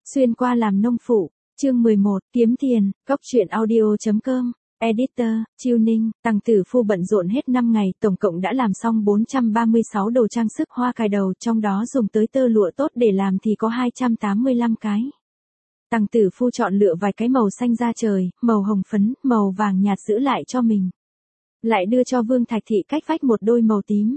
Xuyên qua làm nông phụ, chương 11, kiếm tiền, góc truyện audio.com, editor, Tuning, Tằng Tử Phu bận rộn hết 5 ngày, tổng cộng đã làm xong 436 đồ trang sức hoa cài đầu, trong đó dùng tới tơ lụa tốt để làm thì có 285 cái. Tằng Tử Phu chọn lựa vài cái màu xanh da trời, màu hồng phấn, màu vàng nhạt giữ lại cho mình. Lại đưa cho Vương Thạch Thị cách vách một đôi màu tím.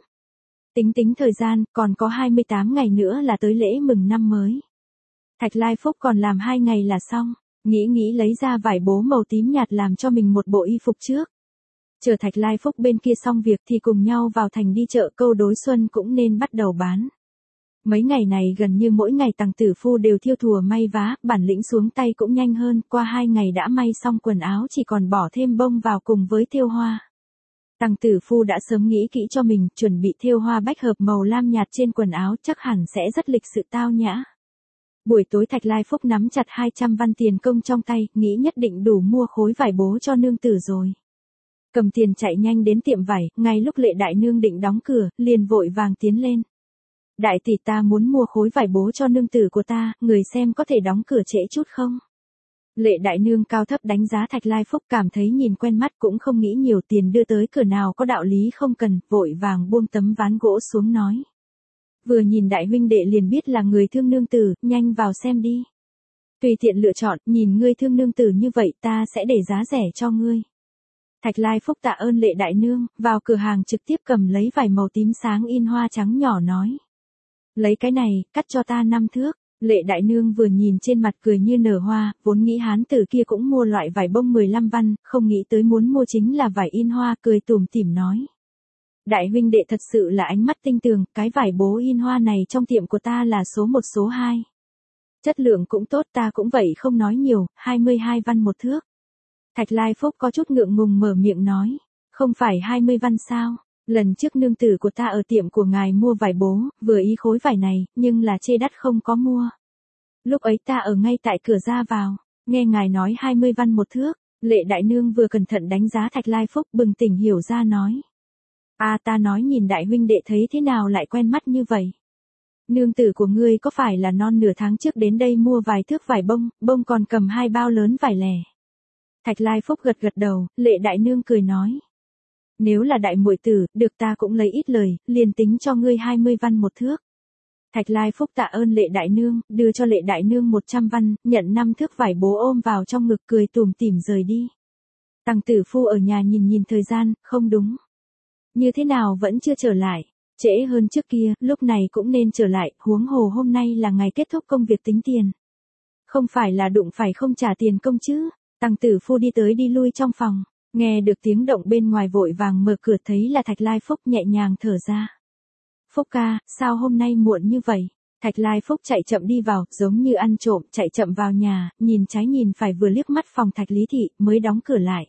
Tính thời gian, còn có 28 ngày nữa là tới lễ mừng năm mới. Thạch Lai Phúc còn làm 2 ngày là xong, nghĩ lấy ra vải bố màu tím nhạt làm cho mình một bộ y phục trước. Chờ Thạch Lai Phúc bên kia xong việc thì cùng nhau vào thành đi chợ Câu Đối Xuân cũng nên bắt đầu bán. Mấy ngày này gần như mỗi ngày Tằng Tử Phu đều thiêu thùa may vá, bản lĩnh xuống tay cũng nhanh hơn, qua 2 ngày đã may xong quần áo chỉ còn bỏ thêm bông vào cùng với thêu hoa. Tằng Tử Phu đã sớm nghĩ kỹ cho mình, chuẩn bị thêu hoa bách hợp màu lam nhạt trên quần áo chắc hẳn sẽ rất lịch sự tao nhã. Buổi tối Thạch Lai Phúc nắm chặt 200 văn tiền công trong tay, nghĩ nhất định đủ mua khối vải bố cho nương tử rồi. Cầm tiền chạy nhanh đến tiệm vải, ngay lúc Lệ Đại Nương định đóng cửa, liền vội vàng tiến lên. Đại tỷ, ta muốn mua khối vải bố cho nương tử của ta, người xem có thể đóng cửa trễ chút không? Lệ Đại Nương cao thấp đánh giá Thạch Lai Phúc, cảm thấy nhìn quen mắt cũng không nghĩ nhiều, tiền đưa tới cửa nào có đạo lý không cần, vội vàng buông tấm ván gỗ xuống nói. Vừa nhìn đại huynh đệ liền biết là người thương nương tử, nhanh vào xem đi. Tùy tiện lựa chọn, nhìn ngươi thương nương tử như vậy ta sẽ để giá rẻ cho ngươi. Thạch Lai Phúc tạ ơn Lệ Đại Nương, vào cửa hàng trực tiếp cầm lấy vải màu tím sáng in hoa trắng nhỏ nói. Lấy cái này, cắt cho ta 5 thước. Lệ Đại Nương vừa nhìn trên mặt cười như nở hoa, vốn nghĩ hán tử kia cũng mua loại vải bông 15 văn, không nghĩ tới muốn mua chính là vải in hoa, cười tủm tỉm nói. Đại huynh đệ thật sự là ánh mắt tinh tường, cái vải bố in hoa này trong tiệm của ta là số 1 số 2. Chất lượng cũng tốt, ta cũng vậy không nói nhiều, 22 văn một thước. Thạch Lai Phúc có chút ngượng ngùng mở miệng nói, không phải 20 văn sao, lần trước nương tử của ta ở tiệm của ngài mua vải bố, vừa ý khối vải này, nhưng là chê đắt không có mua. Lúc ấy ta ở ngay tại cửa ra vào, nghe ngài nói 20 văn một thước, Lệ Đại Nương vừa cẩn thận đánh giá Thạch Lai Phúc bừng tỉnh hiểu ra nói. Ta nói nhìn đại huynh đệ thấy thế nào lại quen mắt như vậy. Nương tử của ngươi có phải là non nửa tháng trước đến đây mua vài thước vải bông còn cầm 2 bao lớn vải lẻ. Thạch Lai Phúc gật đầu, Lệ Đại Nương cười nói. Nếu là đại muội tử, được ta cũng lấy ít lời, liền tính cho ngươi 20 văn một thước. Thạch Lai Phúc tạ ơn Lệ Đại Nương, đưa cho Lệ Đại Nương 100 văn, nhận 5 thước vải bố ôm vào trong ngực cười tủm tỉm rời đi. Tằng Tử Phu ở nhà nhìn thời gian, không đúng. Như thế nào vẫn chưa trở lại, trễ hơn trước kia, lúc này cũng nên trở lại, huống hồ hôm nay là ngày kết thúc công việc tính tiền. Không phải là đụng phải không trả tiền công chứ. Tằng Tử Phu đi tới đi lui trong phòng, nghe được tiếng động bên ngoài vội vàng mở cửa thấy là Thạch Lai Phúc nhẹ nhàng thở ra. Phúc ca, sao hôm nay muộn như vậy? Thạch Lai Phúc chạy chậm đi vào, giống như ăn trộm, chạy chậm vào nhà, nhìn trái nhìn phải vừa liếc mắt phòng Thạch Lý Thị, mới đóng cửa lại.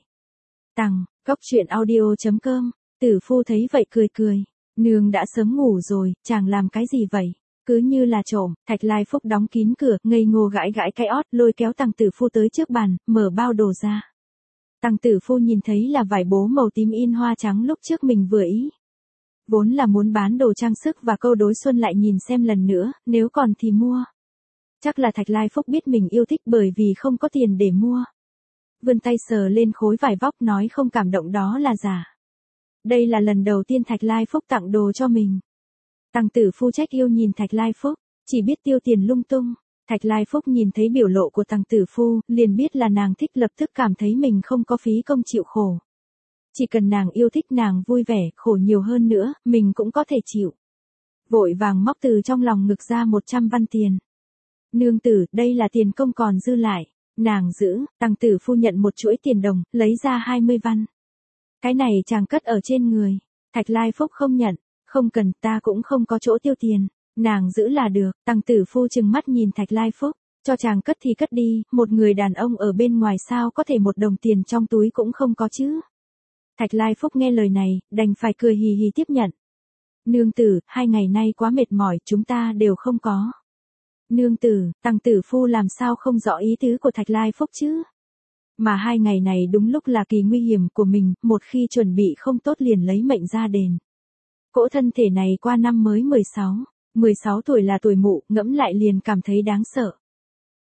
Góc truyện audio.com. Tử Phu thấy vậy cười. Nương đã sớm ngủ rồi, chàng làm cái gì vậy? Cứ như là trộm. Thạch Lai Phúc đóng kín cửa, ngây ngô gãi cái ót, lôi kéo Tằng Tử Phu tới trước bàn, mở bao đồ ra. Tằng Tử Phu nhìn thấy là vải bố màu tím in hoa trắng lúc trước mình vừa ý. Vốn là muốn bán đồ trang sức và Câu Đối Xuân lại nhìn xem lần nữa, nếu còn thì mua. Chắc là Thạch Lai Phúc biết mình yêu thích bởi vì không có tiền để mua. Vươn tay sờ lên khối vải vóc nói không cảm động đó là giả. Đây là lần đầu tiên Thạch Lai Phúc tặng đồ cho mình. Tằng Tử Phu trách yêu nhìn Thạch Lai Phúc, chỉ biết tiêu tiền lung tung. Thạch Lai Phúc nhìn thấy biểu lộ của Tằng Tử Phu, liền biết là nàng thích, lập tức cảm thấy mình không có phí công chịu khổ. Chỉ cần nàng yêu thích nàng vui vẻ, khổ nhiều hơn nữa, mình cũng có thể chịu. Vội vàng móc từ trong lòng ngực ra 100 văn tiền. Nương tử, đây là tiền công còn dư lại. Nàng giữ, Tằng Tử Phu nhận một chuỗi tiền đồng, lấy ra 20 văn. Cái này chàng cất ở trên người. Thạch Lai Phúc không nhận, không cần, ta cũng không có chỗ tiêu tiền. Nàng giữ là được. Tằng Tử Phu trừng mắt nhìn Thạch Lai Phúc, cho chàng cất thì cất đi, một người đàn ông ở bên ngoài sao có thể một đồng tiền trong túi cũng không có chứ. Thạch Lai Phúc nghe lời này, đành phải cười hì hì tiếp nhận. Nương tử, 2 ngày nay quá mệt mỏi, chúng ta đều không có. Nương tử, Tằng Tử Phu làm sao không rõ ý tứ của Thạch Lai Phúc chứ? Mà 2 ngày này đúng lúc là kỳ nguy hiểm của mình, một khi chuẩn bị không tốt liền lấy mệnh ra đền. Cỗ thân thể này qua năm mới 16 tuổi là tuổi mụ, ngẫm lại liền cảm thấy đáng sợ.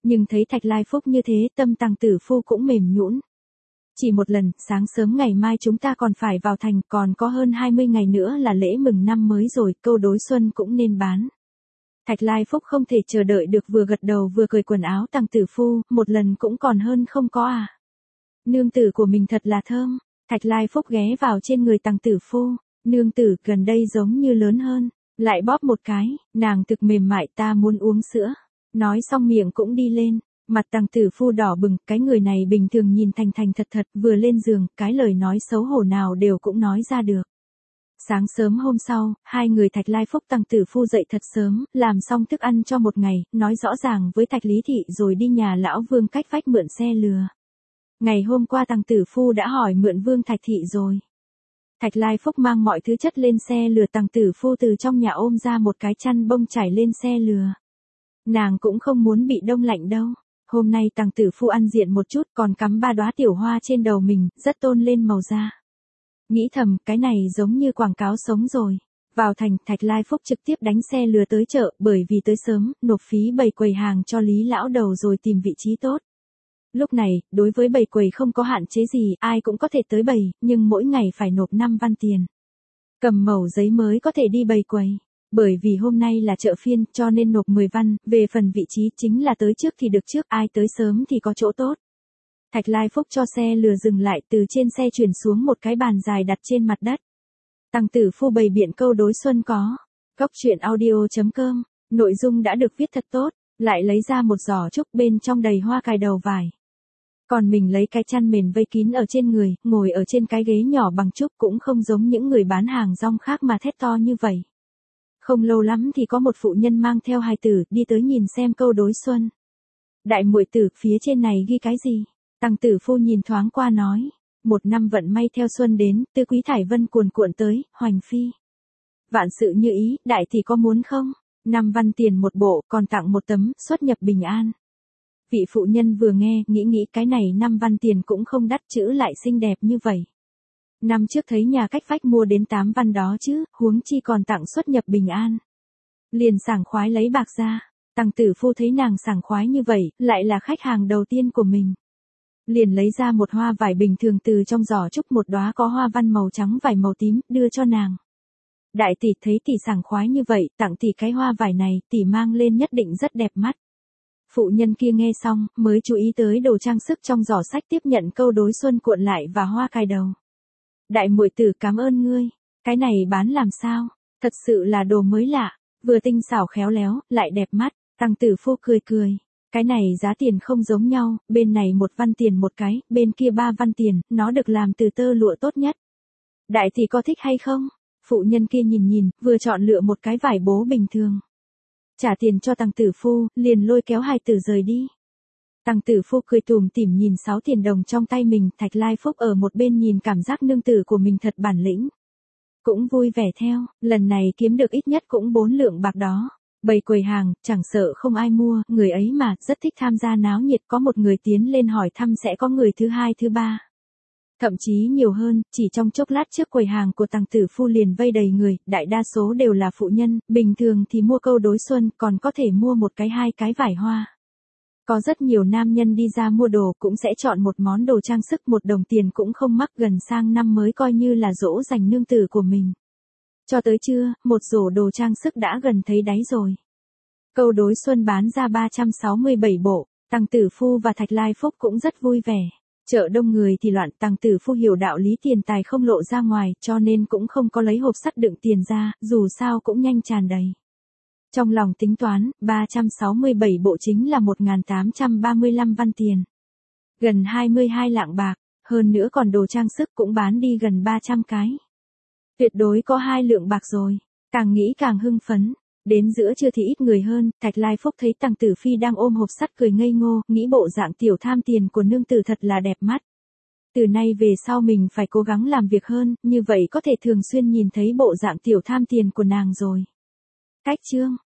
Nhưng thấy Thạch Lai Phúc như thế, tâm Tằng Tử Phu cũng mềm nhũn. Chỉ một lần, sáng sớm ngày mai chúng ta còn phải vào thành, còn có hơn 20 ngày nữa là lễ mừng năm mới rồi, câu đối xuân cũng nên bán. Thạch Lai Phúc không thể chờ đợi được, vừa gật đầu vừa cởi quần áo. Tằng Tử Phu, một lần cũng còn hơn không có à. Nương tử của mình thật là thơm. Thạch Lai Phúc ghé vào trên người Tằng Tử Phu. Nương tử gần đây giống như lớn hơn. Lại bóp một cái, nàng thực mềm mại, ta muốn uống sữa. Nói xong miệng cũng đi lên. Mặt Tằng Tử Phu đỏ bừng, cái người này bình thường nhìn thành thành thật thật, vừa lên giường, cái lời nói xấu hổ nào đều cũng nói ra được. Sáng sớm hôm sau, hai người Thạch Lai Phúc Tằng Tử Phu dậy thật sớm, làm xong thức ăn cho một ngày, nói rõ ràng với Thạch Lý Thị rồi đi nhà lão Vương cách vách mượn xe lừa. Ngày hôm qua Tằng Tử Phu đã hỏi mượn Vương Thạch Thị rồi. Thạch Lai Phúc mang mọi thứ chất lên xe lừa, Tằng Tử Phu từ trong nhà ôm ra một cái chăn bông trải lên xe lừa. Nàng cũng không muốn bị đông lạnh đâu. Hôm nay Tằng Tử Phu ăn diện một chút, còn cắm 3 đóa tiểu hoa trên đầu mình, rất tôn lên màu da. Nghĩ thầm, cái này giống như quảng cáo sống rồi. Vào thành, Thạch Lai Phúc trực tiếp đánh xe lừa tới chợ, bởi vì tới sớm, nộp phí bày quầy hàng cho Lý lão đầu rồi tìm vị trí tốt. Lúc này, đối với bày quầy không có hạn chế gì, ai cũng có thể tới bày, nhưng mỗi ngày phải nộp 5 văn tiền. Cầm mẩu giấy mới có thể đi bày quầy. Bởi vì hôm nay là chợ phiên, cho nên nộp 10 văn, về phần vị trí chính là tới trước thì được trước, ai tới sớm thì có chỗ tốt. Thạch Lai Phúc cho xe lừa dừng lại, từ trên xe chuyển xuống một cái bàn dài đặt trên mặt đất. Tằng Tử Phu bày biện câu đối xuân có. Góc truyện audio.com, nội dung đã được viết thật tốt, lại lấy ra một giỏ trúc bên trong đầy hoa cài đầu vải. Còn mình lấy cái chăn mền vây kín ở trên người, ngồi ở trên cái ghế nhỏ bằng trúc, cũng không giống những người bán hàng rong khác mà thét to như vậy. Không lâu lắm thì có một phụ nhân mang theo hài tử đi tới nhìn xem câu đối xuân. Đại muội tử, phía trên này ghi cái gì? Tằng Tử Phu nhìn thoáng qua nói. Một năm vận may theo xuân đến, tư quý thải vân cuồn cuộn tới, hoành phi. Vạn sự như ý, đại thì có muốn không? 5 văn tiền một bộ, còn tặng một tấm, xuất nhập bình an. Vị phụ nhân vừa nghe, nghĩ cái này 5 văn tiền cũng không đắt, chữ lại xinh đẹp như vậy. Năm trước thấy nhà cách vách mua đến 8 văn đó chứ, huống chi còn tặng xuất nhập bình an. Liền sảng khoái lấy bạc ra. Tằng Tử Phu thấy nàng sảng khoái như vậy, lại là khách hàng đầu tiên của mình. Liền lấy ra một hoa vải bình thường từ trong giỏ trúc, một đóa có hoa văn màu trắng vải màu tím, đưa cho nàng. Đại tỷ, thấy tỷ sảng khoái như vậy, tặng tỷ cái hoa vải này, tỷ mang lên nhất định rất đẹp mắt. Phụ nhân kia nghe xong, mới chú ý tới đồ trang sức trong giỏ sách, tiếp nhận câu đối xuân cuộn lại và hoa cài đầu. Đại muội tử, cảm ơn ngươi. Cái này bán làm sao? Thật sự là đồ mới lạ, vừa tinh xảo khéo léo, lại đẹp mắt. Tằng Tử Phu cười cười. Cái này giá tiền không giống nhau, bên này 1 văn tiền một cái, bên kia 3 văn tiền, nó được làm từ tơ lụa tốt nhất. Đại tỷ có thích hay không? Phụ nhân kia nhìn, vừa chọn lựa một cái vải bố bình thường. Trả tiền cho Tằng Tử Phu, liền lôi kéo hài tử rời đi. Tằng Tử Phu cười tủm tỉm nhìn 6 tiền đồng trong tay mình, Thạch Lai Phúc ở một bên nhìn cảm giác nương tử của mình thật bản lĩnh. Cũng vui vẻ theo, lần này kiếm được ít nhất cũng 4 lượng bạc đó. Bày quầy hàng, chẳng sợ không ai mua, người ấy mà, rất thích tham gia náo nhiệt, có một người tiến lên hỏi thăm sẽ có người thứ hai thứ ba. Thậm chí nhiều hơn, chỉ trong chốc lát trước quầy hàng của Tằng Tử Phu liền vây đầy người, đại đa số đều là phụ nhân, bình thường thì mua câu đối xuân, còn có thể mua một cái 2 cái vải hoa. Có rất nhiều nam nhân đi ra mua đồ cũng sẽ chọn một món đồ trang sức 1 đồng tiền cũng không mắc, gần sang năm mới coi như là dỗ dành nương tử của mình. Cho tới trưa, một rổ đồ trang sức đã gần thấy đáy rồi. Câu đối xuân bán ra 367 bộ, Tằng Tử Phu và Thạch Lai Phúc cũng rất vui vẻ. Chợ đông người thì loạn, Tằng Tử Phu hiểu đạo lý tiền tài không lộ ra ngoài, cho nên cũng không có lấy hộp sắt đựng tiền ra, dù sao cũng nhanh tràn đầy. Trong lòng tính toán, 367 bộ chính là 1.835 văn tiền. Gần 22 lạng bạc, hơn nữa còn đồ trang sức cũng bán đi gần 300 cái. Tuyệt đối có 2 lượng bạc rồi, càng nghĩ càng hưng phấn. Đến giữa trưa thì ít người hơn, Thạch Lai Phúc thấy Tằng Tử Phi đang ôm hộp sắt cười ngây ngô, nghĩ bộ dạng tiểu tham tiền của nương tử thật là đẹp mắt. Từ nay về sau mình phải cố gắng làm việc hơn, như vậy có thể thường xuyên nhìn thấy bộ dạng tiểu tham tiền của nàng rồi. Cách chương